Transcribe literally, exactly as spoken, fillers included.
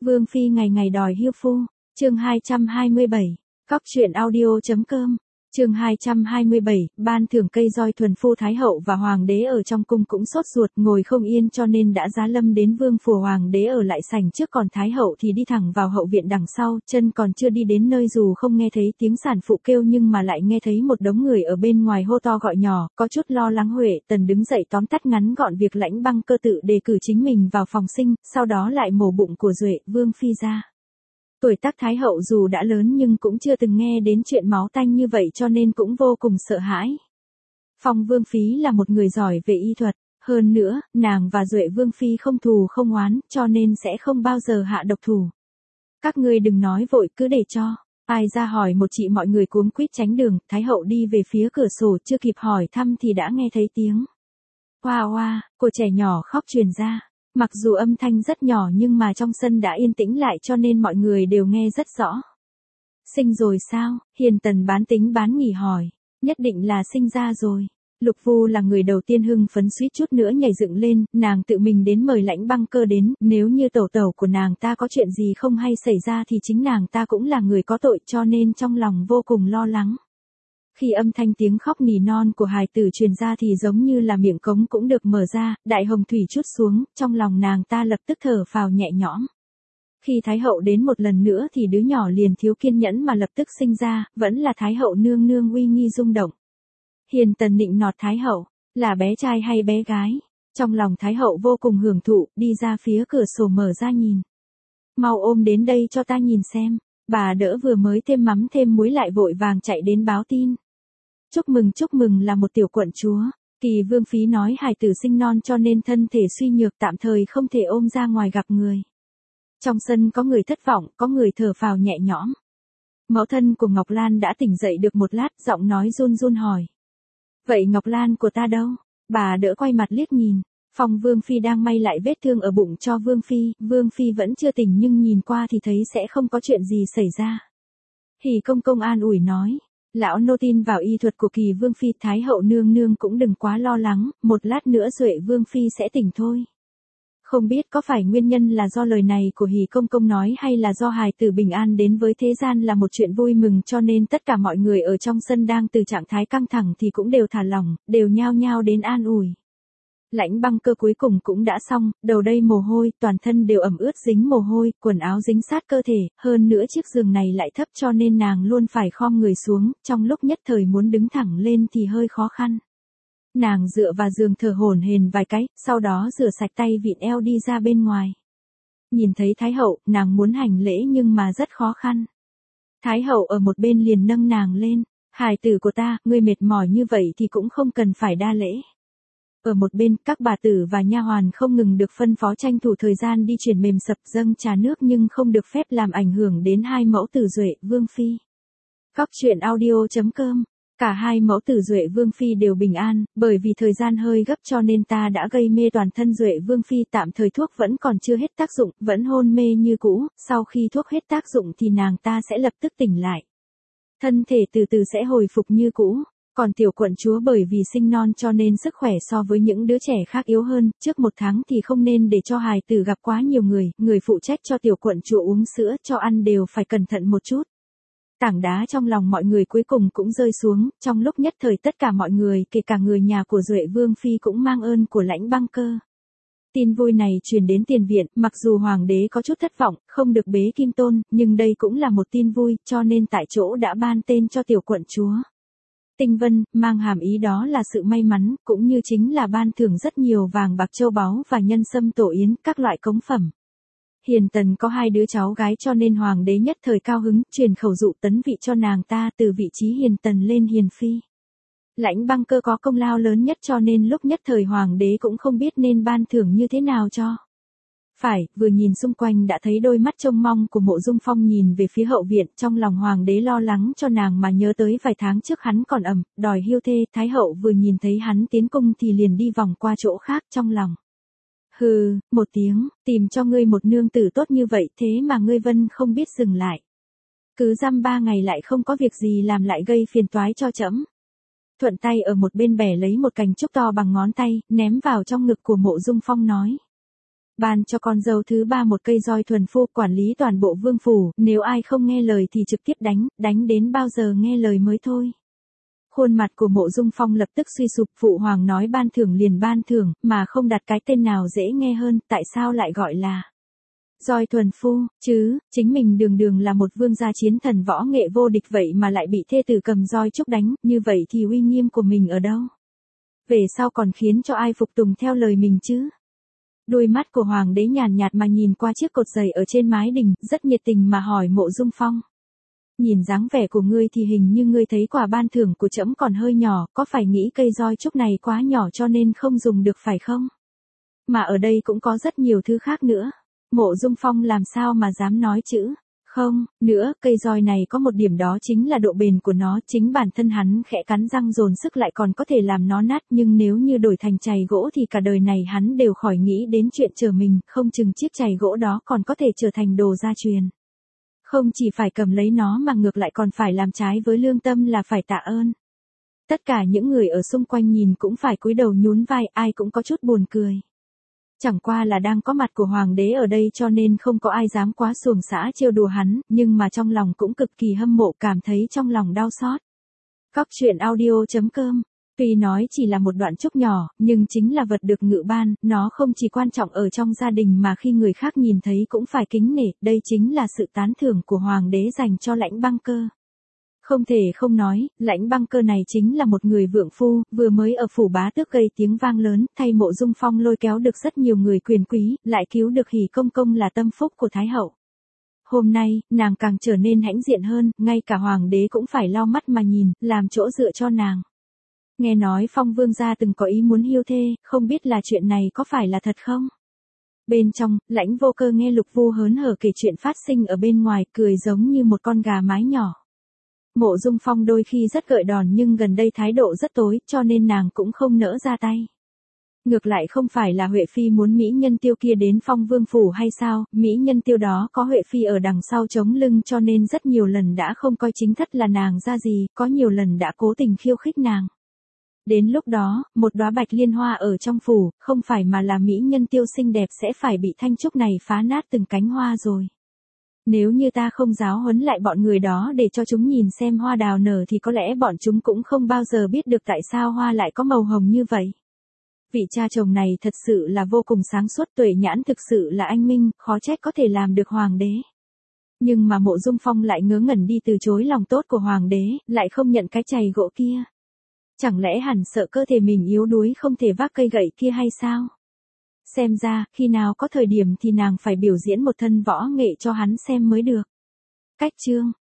Vương phi ngày ngày đòi hiêu phu, chương hai trăm hai mươi bảy, cóc truyện audio.com, chương hai trăm hai mươi bảy, ban thưởng cây roi thuần phu thái hậu và hoàng đế ở trong cung cũng sốt ruột ngồi không yên cho nên đã giá lâm đến vương phủ. Hoàng đế ở lại sảnh trước còn thái hậu thì đi thẳng vào hậu viện đằng sau, chân còn chưa đi đến nơi dù không nghe thấy tiếng sản phụ kêu nhưng mà lại nghe thấy một đống người ở bên ngoài hô to gọi nhỏ, có chút lo lắng. Huệ Tần đứng dậy tóm tắt ngắn gọn việc Lãnh Băng Cơ tự đề cử chính mình vào phòng sinh, sau đó lại mổ bụng của Duệ vương phi ra. Tuổi tác thái hậu dù đã lớn nhưng cũng chưa từng nghe đến chuyện máu tanh như vậy cho nên cũng vô cùng sợ hãi. Phong vương phi là một người giỏi về y thuật, hơn nữa, nàng và Duệ vương phi không thù không oán, cho nên sẽ không bao giờ hạ độc thủ. Các ngươi đừng nói vội, cứ để cho ai ra hỏi một chị. Mọi người cuống quýt tránh đường, thái hậu đi về phía cửa sổ, chưa kịp hỏi thăm thì đã nghe thấy tiếng oa oa của trẻ nhỏ khóc truyền ra. Mặc dù âm thanh rất nhỏ nhưng mà trong sân đã yên tĩnh lại cho nên mọi người đều nghe rất rõ. Sinh rồi sao? Hiền Tần bán tính bán nghỉ hỏi. Nhất định là sinh ra rồi. Lục Vu là người đầu tiên hưng phấn suýt chút nữa nhảy dựng lên, nàng tự mình đến mời Lãnh Băng Cơ đến, nếu như tẩu tẩu của nàng ta có chuyện gì không hay xảy ra thì chính nàng ta cũng là người có tội cho nên trong lòng vô cùng lo lắng. Khi âm thanh tiếng khóc nỉ non của hài tử truyền ra thì giống như là miệng cống cũng được mở ra, đại hồng thủy trút xuống, trong lòng nàng ta lập tức thở phào nhẹ nhõm. Khi Thái hậu đến một lần nữa thì đứa nhỏ liền thiếu kiên nhẫn mà lập tức sinh ra, vẫn là Thái hậu nương nương uy nghi rung động. Hiền Tần nịnh nọt Thái hậu, là bé trai hay bé gái? Trong lòng Thái hậu vô cùng hưởng thụ, đi ra phía cửa sổ mở ra nhìn. Mau ôm đến đây cho ta nhìn xem. Bà đỡ vừa mới thêm mắm thêm muối lại vội vàng chạy đến báo tin. Chúc mừng chúc mừng là một tiểu quận chúa. Kỳ vương phí nói hài tử sinh non cho nên thân thể suy nhược tạm thời không thể ôm ra ngoài gặp người. Trong sân có người thất vọng, có người thở phào nhẹ nhõm. Mẫu thân của Ngọc Lan đã tỉnh dậy được một lát, giọng nói run run hỏi. Vậy Ngọc Lan của ta đâu? Bà đỡ quay mặt liếc nhìn. Phong vương phi đang may lại vết thương ở bụng cho vương phi, vương phi vẫn chưa tỉnh nhưng nhìn qua thì thấy sẽ không có chuyện gì xảy ra. Hỉ công công an ủi nói, lão nô tin vào y thuật của Kỳ vương phi, thái hậu nương nương cũng đừng quá lo lắng, một lát nữa Duệ vương phi sẽ tỉnh thôi. Không biết có phải nguyên nhân là do lời này của Hỉ công công nói hay là do hài tử bình an đến với thế gian là một chuyện vui mừng cho nên tất cả mọi người ở trong sân đang từ trạng thái căng thẳng thì cũng đều thả lỏng, đều nhao nhao đến an ủi. Lãnh Băng Cơ cuối cùng cũng đã xong, đầu đây mồ hôi, toàn thân đều ẩm ướt dính mồ hôi, quần áo dính sát cơ thể, hơn nữa chiếc giường này lại thấp cho nên nàng luôn phải khom người xuống, trong lúc nhất thời muốn đứng thẳng lên thì hơi khó khăn. Nàng dựa vào giường thở hổn hển vài cái, sau đó rửa sạch tay vịn eo đi ra bên ngoài. Nhìn thấy Thái hậu, nàng muốn hành lễ nhưng mà rất khó khăn. Thái hậu ở một bên liền nâng nàng lên, hài tử của ta, ngươi mệt mỏi như vậy thì cũng không cần phải đa lễ. Ở một bên, các bà tử và nha hoàn không ngừng được phân phó tranh thủ thời gian đi chuyển mềm sập dâng trà nước nhưng không được phép làm ảnh hưởng đến hai mẫu tử Duệ vương phi. Cóc truyện audio.com, cả hai mẫu tử Duệ vương phi đều bình an, bởi vì thời gian hơi gấp cho nên ta đã gây mê toàn thân Duệ vương phi, tạm thời thuốc vẫn còn chưa hết tác dụng, vẫn hôn mê như cũ, sau khi thuốc hết tác dụng thì nàng ta sẽ lập tức tỉnh lại. Thân thể từ từ sẽ hồi phục như cũ. Còn tiểu quận chúa bởi vì sinh non cho nên sức khỏe so với những đứa trẻ khác yếu hơn, trước một tháng thì không nên để cho hài tử gặp quá nhiều người, người phụ trách cho tiểu quận chúa uống sữa cho ăn đều phải cẩn thận một chút. Tảng đá trong lòng mọi người cuối cùng cũng rơi xuống, trong lúc nhất thời tất cả mọi người, kể cả người nhà của Duệ vương phi cũng mang ơn của Lãnh Băng Cơ. Tin vui này truyền đến tiền viện, mặc dù hoàng đế có chút thất vọng, không được bế kim tôn, nhưng đây cũng là một tin vui, cho nên tại chỗ đã ban tên cho tiểu quận chúa Tinh Vân, mang hàm ý đó là sự may mắn, cũng như chính là ban thưởng rất nhiều vàng bạc châu báu và nhân sâm tổ yến, các loại cống phẩm. Hiền Tần có hai đứa cháu gái cho nên hoàng đế nhất thời cao hứng, truyền khẩu dụ tấn vị cho nàng ta từ vị trí Hiền Tần lên Hiền Phi. Lãnh Băng Cơ có công lao lớn nhất cho nên lúc nhất thời hoàng đế cũng không biết nên ban thưởng như thế nào cho. Phải, vừa nhìn xung quanh đã thấy đôi mắt trông mong của Mộ Dung Phong nhìn về phía hậu viện, trong lòng hoàng đế lo lắng cho nàng mà nhớ tới vài tháng trước hắn còn ẩm, đòi hiêu thê, thái hậu vừa nhìn thấy hắn tiến cung thì liền đi vòng qua chỗ khác trong lòng. Hừ, một tiếng, tìm cho ngươi một nương tử tốt như vậy thế mà ngươi Vân không biết dừng lại. Cứ dăm ba ngày lại không có việc gì làm lại gây phiền toái cho trẫm. Thuận tay ở một bên bẻ lấy một cành trúc to bằng ngón tay, ném vào trong ngực của Mộ Dung Phong nói. ban cho con dâu thứ ba một cây roi thuần phu quản lý toàn bộ vương phủ, nếu ai không nghe lời thì trực tiếp đánh, đánh đến bao giờ nghe lời mới thôi. Khuôn mặt của Mộ Dung Phong lập tức suy sụp, phụ hoàng nói ban thưởng liền ban thưởng, mà không đặt cái tên nào dễ nghe hơn, tại sao lại gọi là roi thuần phu, chứ, chính mình đường đường là một vương gia chiến thần võ nghệ vô địch vậy mà lại bị thê tử cầm roi chúc đánh, như vậy thì uy nghiêm của mình ở đâu? Về sau còn khiến cho ai phục tùng theo lời mình chứ? Đôi mắt của hoàng đế nhàn nhạt mà nhìn qua chiếc cột giày ở trên mái đình, rất nhiệt tình mà hỏi Mộ Dung Phong. Nhìn dáng vẻ của ngươi thì hình như ngươi thấy quà ban thưởng của trẫm còn hơi nhỏ, có phải nghĩ cây roi trúc này quá nhỏ cho nên không dùng được phải không? Mà ở đây cũng có rất nhiều thứ khác nữa. Mộ Dung Phong làm sao mà dám nói chữ không, nữa, cây roi này có một điểm đó chính là độ bền của nó, chính bản thân hắn khẽ cắn răng dồn sức lại còn có thể làm nó nát, nhưng nếu như đổi thành chày gỗ thì cả đời này hắn đều khỏi nghĩ đến chuyện trở mình, không chừng chiếc chày gỗ đó còn có thể trở thành đồ gia truyền. Không chỉ phải cầm lấy nó mà ngược lại còn phải làm trái với lương tâm là phải tạ ơn. Tất cả những người ở xung quanh nhìn cũng phải cúi đầu nhún vai, ai cũng có chút buồn cười. Chẳng qua là đang có mặt của hoàng đế ở đây cho nên không có ai dám quá xuồng xã trêu đùa hắn, nhưng mà trong lòng cũng cực kỳ hâm mộ, cảm thấy trong lòng đau xót. Cóc truyện audio chấm com. Tuy nói chỉ là một đoạn trúc nhỏ, nhưng chính là vật được ngự ban, nó không chỉ quan trọng ở trong gia đình mà khi người khác nhìn thấy cũng phải kính nể, đây chính là sự tán thưởng của hoàng đế dành cho Lãnh Băng Cơ. Không thể không nói, Lãnh Băng Cơ này chính là một người vượng phu, vừa mới ở phủ bá tước gây tiếng vang lớn, thay Mộ Dung Phong lôi kéo được rất nhiều người quyền quý, lại cứu được Hỉ Công Công là tâm phúc của Thái Hậu. Hôm nay, nàng càng trở nên hãnh diện hơn, ngay cả hoàng đế cũng phải lau mắt mà nhìn, làm chỗ dựa cho nàng. Nghe nói Phong vương gia từng có ý muốn hiêu thê, không biết là chuyện này có phải là thật không? Bên trong, Lãnh Vô Cơ nghe Lục Vu hớn hở kể chuyện phát sinh ở bên ngoài, cười giống như một con gà mái nhỏ. Mộ Dung Phong đôi khi rất gợi đòn nhưng gần đây thái độ rất tối, cho nên nàng cũng không nỡ ra tay. Ngược lại không phải là Huệ Phi muốn Mỹ Nhân Tiêu kia đến Phong Vương phủ hay sao, Mỹ Nhân Tiêu đó có Huệ Phi ở đằng sau chống lưng cho nên rất nhiều lần đã không coi chính thất là nàng ra gì, có nhiều lần đã cố tình khiêu khích nàng. Đến lúc đó, một đóa bạch liên hoa ở trong phủ, không phải mà là Mỹ Nhân Tiêu xinh đẹp sẽ phải bị thanh trúc này phá nát từng cánh hoa rồi. Nếu như ta không giáo huấn lại bọn người đó để cho chúng nhìn xem hoa đào nở thì có lẽ bọn chúng cũng không bao giờ biết được tại sao hoa lại có màu hồng như vậy. Vị cha chồng này thật sự là vô cùng sáng suốt, tuệ nhãn thực sự là anh minh, khó trách có thể làm được hoàng đế. Nhưng mà Mộ Dung Phong lại ngớ ngẩn đi từ chối lòng tốt của hoàng đế, lại không nhận cái chày gỗ kia. Chẳng lẽ hẳn sợ cơ thể mình yếu đuối không thể vác cây gậy kia hay sao? Xem ra, khi nào có thời điểm thì nàng phải biểu diễn một thân võ nghệ cho hắn xem mới được. Cách chương